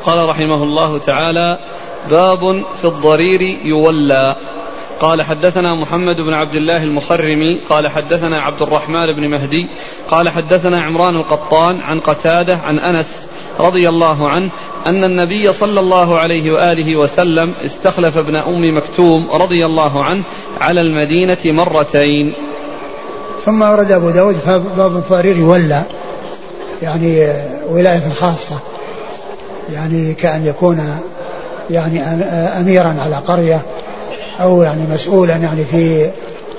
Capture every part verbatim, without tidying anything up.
قال رحمه الله تعالى: باب في الضرير يولى. قال حدثنا محمد بن عبد الله المخرمي قال حدثنا عبد الرحمن بن مهدي قال حدثنا عمران القطان عن قتادة عن أنس رضي الله عنه أن النبي صلى الله عليه وآله وسلم استخلف ابن أم مكتوم رضي الله عنه على المدينة مرتين. ثم ورد أبو داود باب الضرير يولى، يعني ولاية خاصة، يعني كأن يكون يعني أميرا على قرية أو يعني مسؤولا يعني في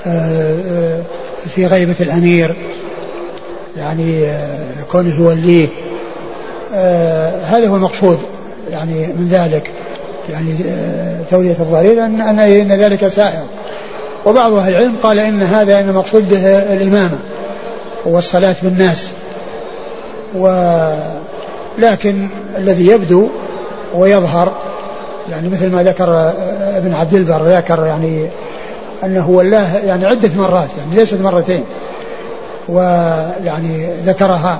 في غيبة الأمير، يعني كونه يوليه. هذا هو المقصود يعني من ذلك، يعني تولية الضرير أن, أن ذلك سائر. وبعض أهل العلم قال إن هذا إن المقصود به الإمامة والصلاة بالناس، ولكن الذي يبدو ويظهر يعني مثل ما ذكر ابن عبد البر ذكر يعني أنه ولاه يعني عدة مرات، يعني ليست مرتين، ويعني ذكرها،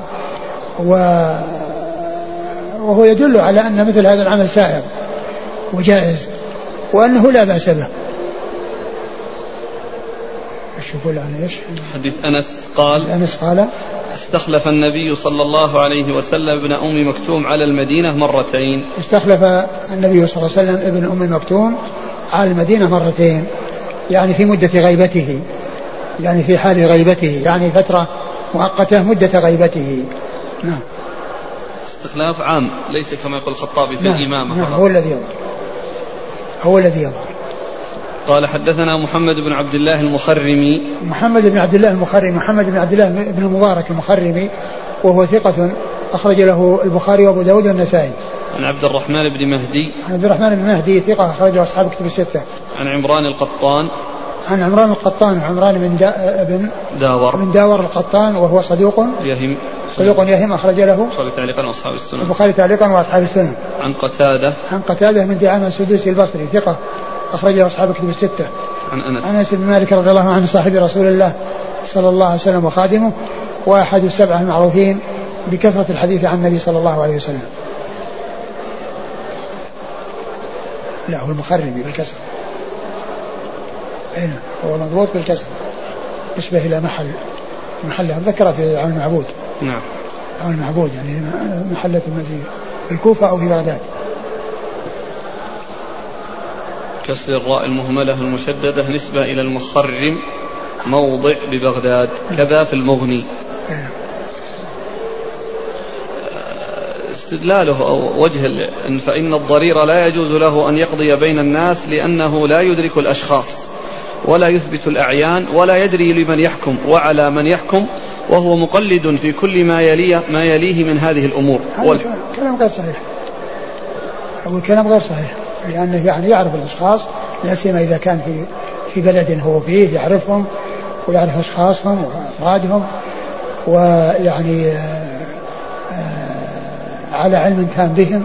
وهو يدل على أن مثل هذا العمل سائر وجائز وأنه لا بأس به. ايش يقول عن ايش؟ حديث أنس قال أنس قال استخلف النبي صلى الله عليه وسلم ابن أم مكتوم على المدينة مرتين. استخلف النبي صلى الله عليه وسلم ابن أم مكتوم على المدينة مرتين، يعني في مدة غيبته، يعني في حال غيبته، يعني فترة مؤقتة مدة غيبته. نعم. استخلاف عام ليس كما يقول الخطابي في نعم. الإمامة. نعم. هو الذي يظهر هو الذي يظهر قال حدثنا محمد بن عبد الله المخرمي محمد بن عبد الله المخرمي محمد بن عبد الله بن المبارك المخرمي، وهو ثقة أخرج له البخاري وأبو داود والنسائي. عن عبد الرحمن بن مهدي عن عبد الرحمن بن مهدي ثقة أخرجه أصحاب كتب الستة. عن عمران القطان عن عمران القطان عمران بن دا بن داور بن داور القطان، وهو صدوق يهم صدوق يهم أخرج له البخاري تعليقا وأصحاب السنن البخاري تعليقا وأصحاب السنن. عن قتادة عن قتادة من دعامة السدوسي البصري ثقة أخرجه أصحاب كتب الستة. عن أنس أنس بن مالك رضي الله عنه صاحب رسول الله صلى الله عليه وسلم وخادمه، وأحد السبعة المعروفين بكثرة الحديث عن النبي صلى الله عليه وسلم. لا هو المخرمي بالكسر، هنا هو مضبوط بالكسر، يشبه إلى محل محله ذكر في عون المعبود. نعم. عون المعبود يعني محلة في الكوفة أو في بغداد. كسر الراء المهملة المشددة نسبة إلى المخرم موضع ببغداد، كذا في المغني. استدلاله أو وجه فإن الضرير لا يجوز له أن يقضي بين الناس لأنه لا يدرك الأشخاص ولا يثبت الأعيان ولا يدري لمن يحكم وعلى من يحكم، وهو مقلد في كل ما يليه, ما يليه من هذه الأمور. هذا كلام غير صحيح، هو كلام غير صحيح، لأنه يعني يعرف الأشخاص، لا سيما إذا كان في في بلد هو فيه يعرفهم ويعرف أشخاصهم وأفرادهم، ويعني آآ آآ على علم تام بهم.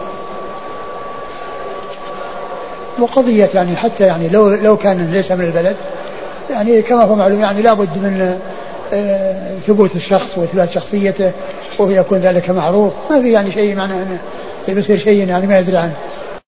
وقضية يعني حتى يعني لو لو كان ليس من البلد، يعني كما هو معلوم يعني لابد من ثبوت الشخص وإثبات شخصيته، ويكون ذلك معروف، ما في يعني شيء معناه أنه يصير شيء يعني ما يدري عنه.